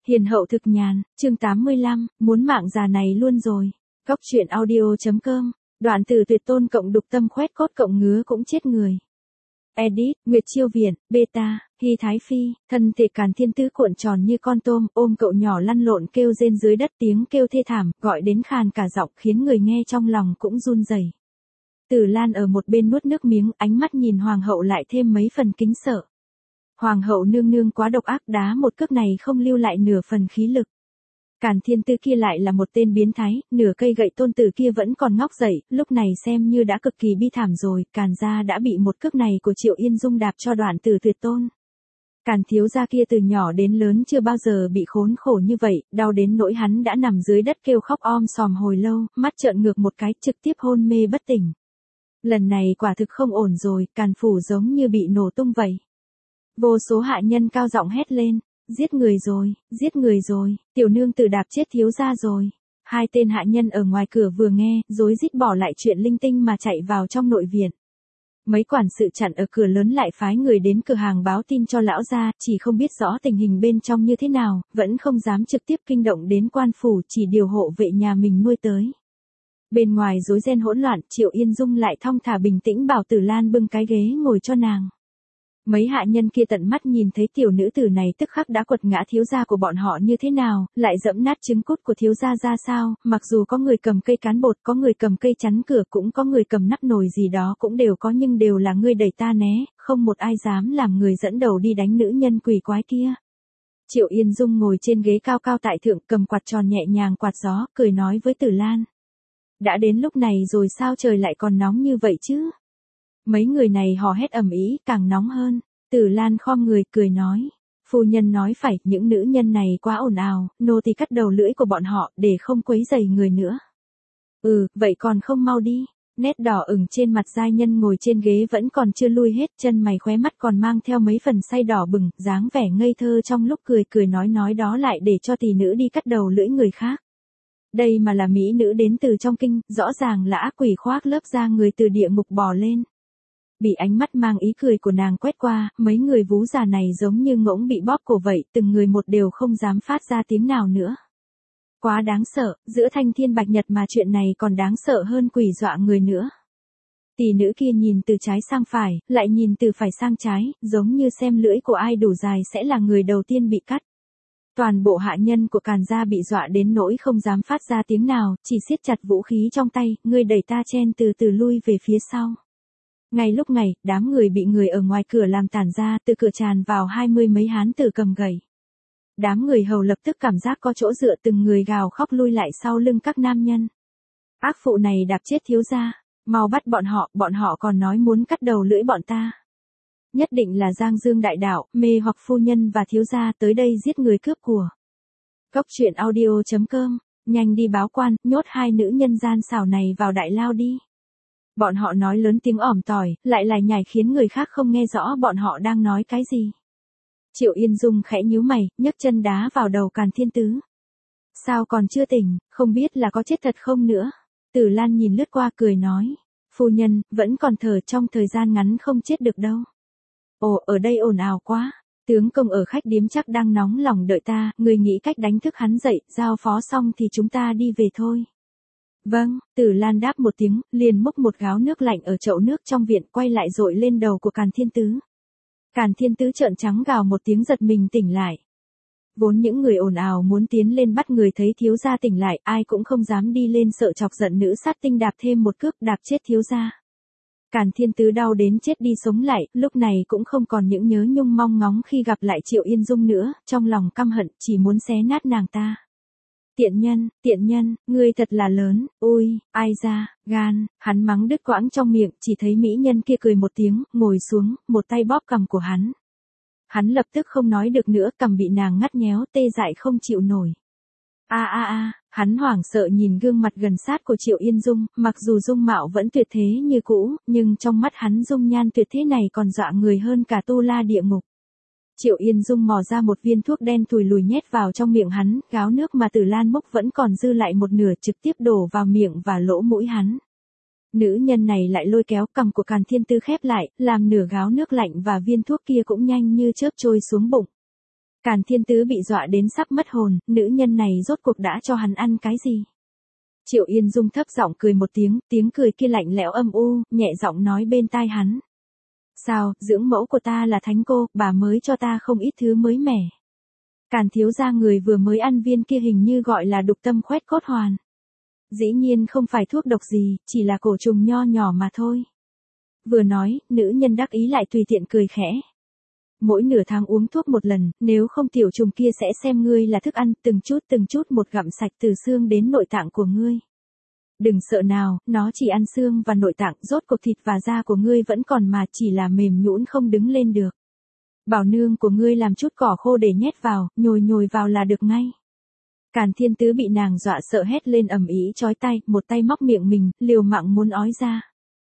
Hiền hậu thực nhàn, chương 85, muốn mạng già này luôn rồi. Góc truyện audio.com, đoạn từ tuyệt tôn cộng đục tâm khoét cốt cộng ngứa cũng chết người. Edit, Nguyệt Chiêu Viện, Beta, Hy Thái Phi, thân thể Càn Thiên Tứ cuộn tròn như con tôm, ôm cậu nhỏ lăn lộn kêu rên dưới đất, tiếng kêu thê thảm, gọi đến khàn cả giọng khiến người nghe trong lòng cũng run rẩy. Tử Lan ở một bên nuốt nước miếng, ánh mắt nhìn hoàng hậu lại thêm mấy phần kính sợ. Hoàng hậu nương nương quá độc ác, đá một cước này không lưu lại nửa phần khí lực. Càn Thiên Tứ kia lại là một tên biến thái, nửa cây gậy tôn tử kia vẫn còn ngóc dậy, lúc này xem như đã cực kỳ bi thảm rồi, Càn gia đã bị một cước này của Triệu Yên Dung đạp cho đoạn tử tuyệt tôn. Càn thiếu gia kia từ nhỏ đến lớn chưa bao giờ bị khốn khổ như vậy, đau đến nỗi hắn đã nằm dưới đất kêu khóc om sòm hồi lâu, mắt trợn ngược một cái, trực tiếp hôn mê bất tỉnh. Lần này quả thực không ổn rồi, Càn phủ giống như bị nổ tung vậy. Vô số hạ nhân cao giọng hét lên, giết người rồi, tiểu nương tử đạp chết thiếu gia rồi. Hai tên hạ nhân ở ngoài cửa vừa nghe, rối rít bỏ lại chuyện linh tinh mà chạy vào trong nội viện. Mấy quản sự chặn ở cửa lớn lại phái người đến cửa hàng báo tin cho lão gia, chỉ không biết rõ tình hình bên trong như thế nào, vẫn không dám trực tiếp kinh động đến quan phủ, chỉ điều hộ vệ nhà mình nuôi tới. Bên ngoài rối ren hỗn loạn, Triệu Yên Dung lại thong thả bình tĩnh bảo Tử Lan bưng cái ghế ngồi cho nàng. Mấy hạ nhân kia tận mắt nhìn thấy tiểu nữ tử này tức khắc đã quật ngã thiếu gia của bọn họ như thế nào, lại dẫm nát trứng cút của thiếu gia ra sao, mặc dù có người cầm cây cán bột, có người cầm cây chắn cửa, cũng có người cầm nắp nồi gì đó cũng đều có, nhưng đều là ngươi đẩy ta né, không một ai dám làm người dẫn đầu đi đánh nữ nhân quỷ quái kia. Triệu Yên Dung ngồi trên ghế cao cao tại thượng, cầm quạt tròn nhẹ nhàng quạt gió, cười nói với Tử Lan. Đã đến lúc này rồi sao trời lại còn nóng như vậy chứ? Mấy người này hò hét ầm ĩ, càng nóng hơn. Tử Lan khom người cười nói, phu nhân nói phải, những nữ nhân này quá ồn ào, nô tỳ cắt đầu lưỡi của bọn họ để không quấy rầy người nữa. Vậy còn không mau đi. Nét đỏ ửng trên mặt giai nhân ngồi trên ghế vẫn còn chưa lui hết, chân mày khóe mắt còn mang theo mấy phần say đỏ bừng, dáng vẻ ngây thơ trong lúc cười nói đó lại để cho tỷ nữ đi cắt đầu lưỡi người khác. Đây mà là mỹ nữ đến từ trong kinh, rõ ràng là ác quỷ khoác lớp da người từ địa ngục bò lên. Bị ánh mắt mang ý cười của nàng quét qua, mấy người vú già này giống như ngỗng bị bóp cổ vậy, từng người một đều không dám phát ra tiếng nào nữa. Quá đáng sợ, giữa thanh thiên bạch nhật mà chuyện này còn đáng sợ hơn quỷ dọa người nữa. Tỷ nữ kia nhìn từ trái sang phải, lại nhìn từ phải sang trái, giống như xem lưỡi của ai đủ dài sẽ là người đầu tiên bị cắt. Toàn bộ hạ nhân của Càn gia bị dọa đến nỗi không dám phát ra tiếng nào, chỉ siết chặt vũ khí trong tay, ngươi đẩy ta chen từ từ lui về phía sau. Ngay lúc này, đám người bị người ở ngoài cửa làm tản ra, từ cửa tràn vào 20 mấy hán tử cầm gậy. Đám người hầu lập tức cảm giác có chỗ dựa, từng người gào khóc lui lại sau lưng các nam nhân. Ác phụ này đạp chết thiếu gia, mau bắt bọn họ còn nói muốn cắt đầu lưỡi bọn ta. Nhất định là Giang Dương đại đạo, mê hoặc phu nhân và thiếu gia tới đây giết người cướp của. Góc truyện audio.com, nhanh đi báo quan, nhốt hai nữ nhân gian xảo này vào đại lao đi. Bọn họ nói lớn tiếng ỏm tỏi, lại lải nhải khiến người khác không nghe rõ bọn họ đang nói cái gì. Triệu Yên Dung khẽ nhíu mày, nhấc chân đá vào đầu Càn Thiên Tứ. Sao còn chưa tỉnh, không biết là có chết thật không nữa. Tử Lan nhìn lướt qua cười nói, phu nhân, vẫn còn thở, trong thời gian ngắn không chết được đâu. Ồ, ở đây ồn ào quá. Tướng công ở khách điếm chắc đang nóng lòng đợi ta, người nghĩ cách đánh thức hắn dậy, giao phó xong thì chúng ta đi về thôi. Vâng, Tử Lan đáp một tiếng, liền múc một gáo nước lạnh ở chậu nước trong viện, quay lại dội lên đầu của Càn Thiên Tứ. Càn Thiên Tứ trợn trắng gào một tiếng, giật mình tỉnh lại. Vốn những người ồn ào muốn tiến lên bắt người thấy thiếu gia tỉnh lại, ai cũng không dám đi lên, sợ chọc giận nữ sát tinh đạp thêm một cước đạp chết thiếu gia. Càn Thiên Tứ đau đến chết đi sống lại, lúc này cũng không còn những nhớ nhung mong ngóng khi gặp lại Triệu Yên Dung nữa, trong lòng căm hận, chỉ muốn xé nát nàng ta. Tiện nhân, ngươi thật là lớn, ôi, ai ra, gan, hắn mắng đứt quãng trong miệng, chỉ thấy mỹ nhân kia cười một tiếng, ngồi xuống, một tay bóp cằm của hắn. Hắn lập tức không nói được nữa, cằm bị nàng ngắt nhéo, tê dại không chịu nổi. Hắn hoảng sợ nhìn gương mặt gần sát của Triệu Yên Dung, mặc dù dung mạo vẫn tuyệt thế như cũ, nhưng trong mắt hắn dung nhan tuyệt thế này còn dọa người hơn cả tu la địa ngục. Triệu Yên Dung mò ra một viên thuốc đen thùi lùi nhét vào trong miệng hắn, gáo nước mà Tử Lan múc vẫn còn dư lại một nửa, trực tiếp đổ vào miệng và lỗ mũi hắn. Nữ nhân này lại lôi kéo cằm của Càn Thiên Tứ khép lại, làm nửa gáo nước lạnh và viên thuốc kia cũng nhanh như chớp trôi xuống bụng. Càn Thiên Tứ bị dọa đến sắp mất hồn, nữ nhân này rốt cuộc đã cho hắn ăn cái gì? Triệu Yên Dung thấp giọng cười một tiếng, tiếng cười kia lạnh lẽo âm u, nhẹ giọng nói bên tai hắn. Sao, dưỡng mẫu của ta là thánh cô, bà mới cho ta không ít thứ mới mẻ. Càn thiếu gia người vừa mới ăn viên kia hình như gọi là đục tâm khoét cốt hoàn. Dĩ nhiên không phải thuốc độc gì, chỉ là cổ trùng nho nhỏ mà thôi. Vừa nói, nữ nhân đắc ý lại tùy tiện cười khẽ. Mỗi nửa tháng uống thuốc một lần, nếu không tiểu trùng kia sẽ xem ngươi là thức ăn, từng chút một gặm sạch từ xương đến nội tạng của ngươi. Đừng sợ nào, nó chỉ ăn xương và nội tạng, rốt cuộc thịt và da của ngươi vẫn còn mà chỉ là mềm nhũn không đứng lên được. Bảo nương của ngươi làm chút cỏ khô để nhét vào, nhồi vào là được ngay. Càn Thiên Tứ bị nàng dọa sợ hét lên ầm ĩ chói tai, một tay móc miệng mình, liều mạng muốn ói ra.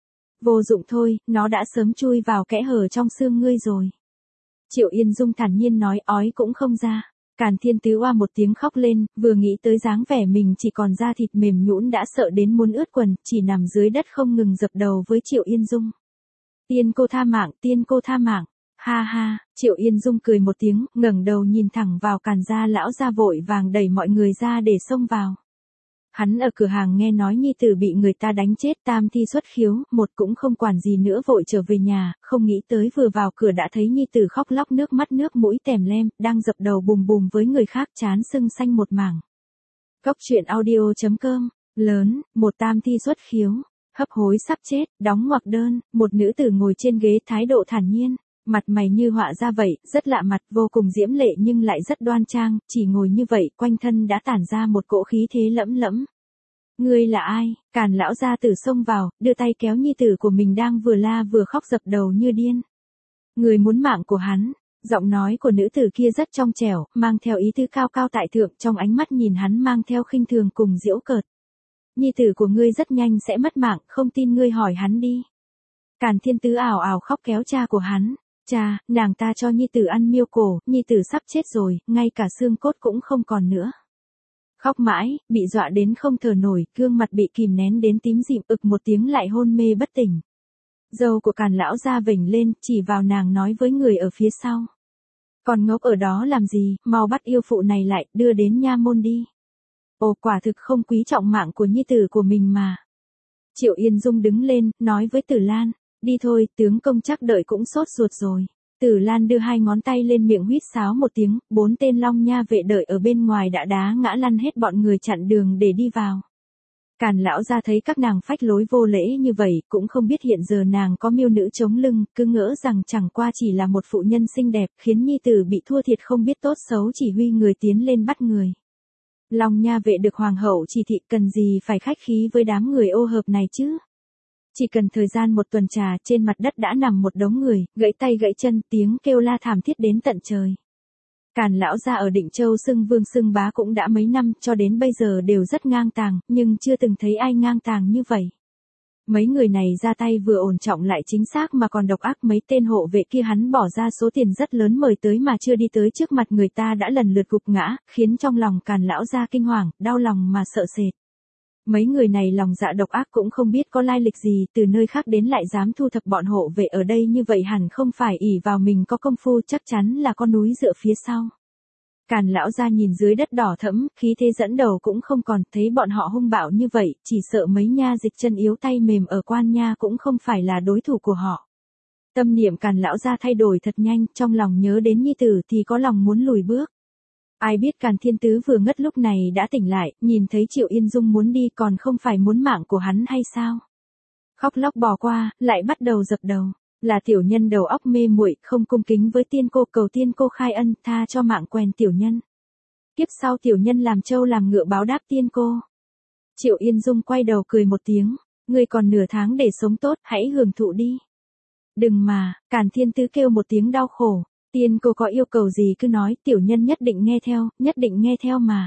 Vô dụng thôi, nó đã sớm chui vào kẽ hở trong xương ngươi rồi. Triệu Yên Dung thản nhiên nói ói cũng không ra. Càn Thiên Tứ oa một tiếng khóc lên, vừa nghĩ tới dáng vẻ mình chỉ còn da thịt mềm nhũn đã sợ đến muốn ướt quần, chỉ nằm dưới đất không ngừng dập đầu với Triệu Yên Dung. Tiên cô tha mạng, tiên cô tha mạng. Ha ha, Triệu Yên Dung cười một tiếng, ngẩng đầu nhìn thẳng vào Càn gia lão gia vội vàng đẩy mọi người ra để xông vào. Hắn ở cửa hàng nghe nói nhi tử bị người ta đánh chết tam thi xuất khiếu, một cũng không quản gì nữa vội trở về nhà, không nghĩ tới vừa vào cửa đã thấy nhi tử khóc lóc nước mắt nước mũi tèm lem, đang dập đầu bùm bùm với người khác chán sưng xanh một mảng. Cốc truyện audio.com, lớn, một tam thi xuất khiếu, hấp hối sắp chết, đóng ngoặc đơn, một nữ tử ngồi trên ghế thái độ thản nhiên. Mặt mày như họa ra vậy, rất lạ mặt, vô cùng diễm lệ nhưng lại rất đoan trang, chỉ ngồi như vậy, quanh thân đã tản ra một cỗ khí thế lẫm lẫm. Ngươi là ai? Càn lão gia tử xông vào, đưa tay kéo nhi tử của mình đang vừa la vừa khóc dập đầu như điên. Người muốn mạng của hắn, giọng nói của nữ tử kia rất trong trẻo, mang theo ý tứ cao cao tại thượng, trong ánh mắt nhìn hắn mang theo khinh thường cùng giễu cợt. Nhi tử của ngươi rất nhanh sẽ mất mạng, không tin ngươi hỏi hắn đi. Càn Thiên Tứ ảo ảo khóc kéo cha của hắn. Cha, nàng ta cho nhi tử ăn miêu cổ, nhi tử sắp chết rồi, ngay cả xương cốt cũng không còn nữa. Khóc mãi, bị dọa đến không thở nổi, gương mặt bị kìm nén đến tím dịm, ực một tiếng lại hôn mê bất tỉnh. Dâu của Càn lão gia vểnh lên, chỉ vào nàng nói với người ở phía sau. Còn ngốc ở đó làm gì, mau bắt yêu phụ này lại, đưa đến nha môn đi. Ồ, quả thực không quý trọng mạng của nhi tử của mình mà. Triệu Yên Dung đứng lên, nói với Tử Lan. Đi thôi, tướng công chắc đợi cũng sốt ruột rồi. Tử Lan đưa hai ngón tay lên miệng huýt sáo một tiếng, 4 tên long nha vệ đợi ở bên ngoài đã đá ngã lăn hết bọn người chặn đường để đi vào. Càn lão gia thấy các nàng phách lối vô lễ như vậy, cũng không biết hiện giờ nàng có miêu nữ chống lưng, cứ ngỡ rằng chẳng qua chỉ là một phụ nhân xinh đẹp, khiến nhi tử bị thua thiệt không biết tốt xấu chỉ huy người tiến lên bắt người. Long nha vệ được hoàng hậu chỉ thị cần gì phải khách khí với đám người ô hợp này chứ. Chỉ cần thời gian một tuần trà, trên mặt đất đã nằm một đống người, gãy tay gãy chân, tiếng kêu la thảm thiết đến tận trời. Càn lão gia ở Định Châu xưng vương xưng bá cũng đã mấy năm, cho đến bây giờ đều rất ngang tàng, nhưng chưa từng thấy ai ngang tàng như vậy. Mấy người này ra tay vừa ổn trọng lại chính xác mà còn độc ác, mấy tên hộ vệ kia hắn bỏ ra số tiền rất lớn mời tới mà chưa đi tới trước mặt người ta đã lần lượt gục ngã, khiến trong lòng Càn lão gia kinh hoàng, đau lòng mà sợ sệt. Mấy người này lòng dạ độc ác cũng không biết có lai lịch gì, từ nơi khác đến lại dám thu thập bọn hộ vệ ở đây như vậy hẳn không phải ỷ vào mình có công phu, chắc chắn là con núi dựa phía sau. Càn lão gia nhìn dưới đất đỏ thẫm, khí thế dẫn đầu cũng không còn, thấy bọn họ hung bạo như vậy, chỉ sợ mấy nha dịch chân yếu tay mềm ở quan nha cũng không phải là đối thủ của họ. Tâm niệm Càn lão gia thay đổi thật nhanh, trong lòng nhớ đến nhi tử thì có lòng muốn lùi bước. Ai biết Càn Thiên Tứ vừa ngất lúc này đã tỉnh lại, nhìn thấy Triệu Yên Dung muốn đi còn không phải muốn mạng của hắn hay sao? Khóc lóc bò qua, lại bắt đầu dập đầu. Là tiểu nhân đầu óc mê muội, không cung kính với tiên cô, cầu tiên cô khai ân, tha cho mạng quèn tiểu nhân. Kiếp sau tiểu nhân làm trâu làm ngựa báo đáp tiên cô. Triệu Yên Dung quay đầu cười một tiếng, ngươi còn nửa tháng để sống tốt, hãy hưởng thụ đi. Đừng mà, Càn Thiên Tứ kêu một tiếng đau khổ. Tiên cô có yêu cầu gì cứ nói, tiểu nhân nhất định nghe theo mà.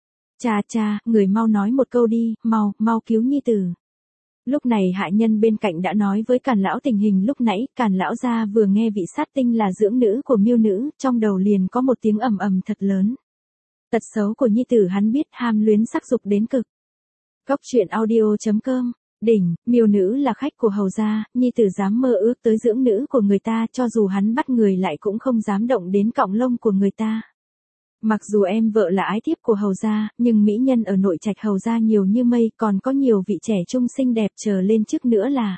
Cha, người mau nói một câu đi, mau cứu nhi tử. Lúc này hạ nhân bên cạnh đã nói với Càn lão tình hình lúc nãy, Càn lão gia vừa nghe vị sát tinh là dưỡng nữ của miêu nữ, trong đầu liền có một tiếng ầm ầm thật lớn. Tật xấu của nhi tử hắn biết, ham luyến sắc dục đến cực. Cốc truyện audio.com, đỉnh, miêu nữ là khách của hầu gia, nhi tử dám mơ ước tới dưỡng nữ của người ta, cho dù hắn bắt người lại cũng không dám động đến cọng lông của người ta. Mặc dù em vợ là ái thiếp của hầu gia, nhưng mỹ nhân ở nội trạch hầu gia nhiều như mây, còn có nhiều vị trẻ trung xinh đẹp chờ lên chức nữa là.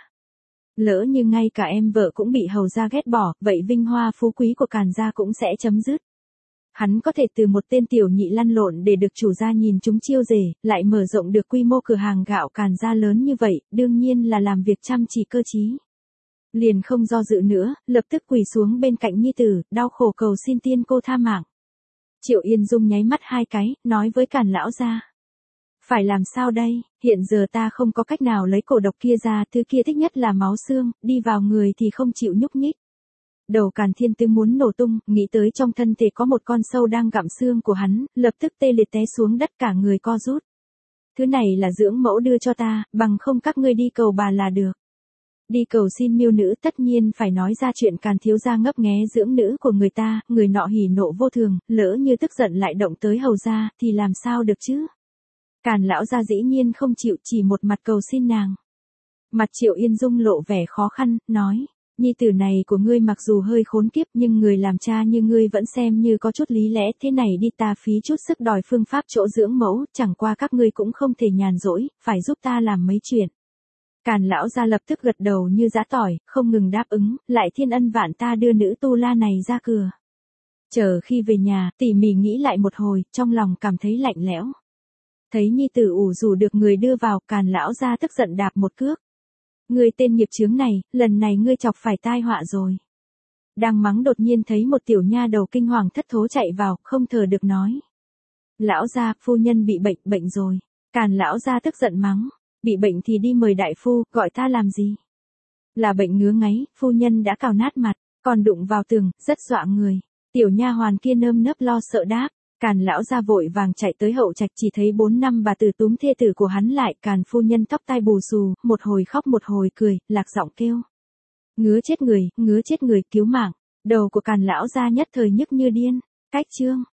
Lỡ như ngay cả em vợ cũng bị hầu gia ghét bỏ, vậy vinh hoa phú quý của Càn gia cũng sẽ chấm dứt. Hắn có thể từ một tên tiểu nhị lăn lộn để được chủ gia nhìn chúng chiêu rể, lại mở rộng được quy mô cửa hàng gạo Càn gia lớn như vậy, đương nhiên là làm việc chăm chỉ cơ trí. Liền không do dự nữa, lập tức quỳ xuống bên cạnh nhi tử, đau khổ cầu xin tiên cô tha mạng. Triệu Yên Dung nháy mắt hai cái, nói với Càn lão gia. Phải làm sao đây, hiện giờ ta không có cách nào lấy cổ độc kia ra, thứ kia thích nhất là máu xương, đi vào người thì không chịu nhúc nhích. Đầu Càn Thiên Tư muốn nổ tung, nghĩ tới trong thân thể có một con sâu đang gặm xương của hắn, lập tức tê liệt té xuống đất cả người co rút. Thứ này là dưỡng mẫu đưa cho ta, bằng không các ngươi đi cầu bà là được. Đi cầu xin miêu nữ tất nhiên phải nói ra chuyện Càn thiếu gia ngấp nghé dưỡng nữ của người ta, người nọ hỉ nộ vô thường, lỡ như tức giận lại động tới hầu gia, thì làm sao được chứ? Càn lão gia dĩ nhiên không chịu, chỉ một mặt cầu xin nàng. Mặt Triệu Yên Dung lộ vẻ khó khăn, nói, nhi tử này của ngươi mặc dù hơi khốn kiếp nhưng người làm cha như ngươi vẫn xem như có chút lý lẽ, thế này đi ta phí chút sức đòi phương pháp chỗ dưỡng mẫu, chẳng qua các ngươi cũng không thể nhàn rỗi, phải giúp ta làm mấy chuyện. Càn lão gia lập tức gật đầu như giã tỏi, không ngừng đáp ứng, lại thiên ân vạn ta đưa nữ tu la này ra cửa. Chờ khi về nhà, tỉ mỉ nghĩ lại một hồi, trong lòng cảm thấy lạnh lẽo. Thấy nhi tử ủ rủ được người đưa vào, Càn lão gia tức giận đạp một cước. Ngươi tên nghiệp chướng này, lần này ngươi chọc phải tai họa rồi. Đang mắng đột nhiên thấy một tiểu nha đầu kinh hoàng thất thố chạy vào, không thở được nói. Lão gia, phu nhân bị bệnh rồi. Càn lão gia tức giận mắng. Bị bệnh thì đi mời đại phu, gọi ta làm gì? Là bệnh ngứa ngáy, phu nhân đã cào nát mặt, còn đụng vào tường, rất dọa người. Tiểu nha hoàn kia nơm nớp lo sợ đáp. Càn lão gia vội vàng chạy tới hậu trạch, chỉ thấy 4 năm bà tử túm thê tử của hắn lại, Càn phu nhân tóc tai bù xù, một hồi khóc một hồi cười, lạc giọng kêu. Ngứa chết người, cứu mạng. Đầu của Càn lão gia nhất thời nhức như điên. Cách chương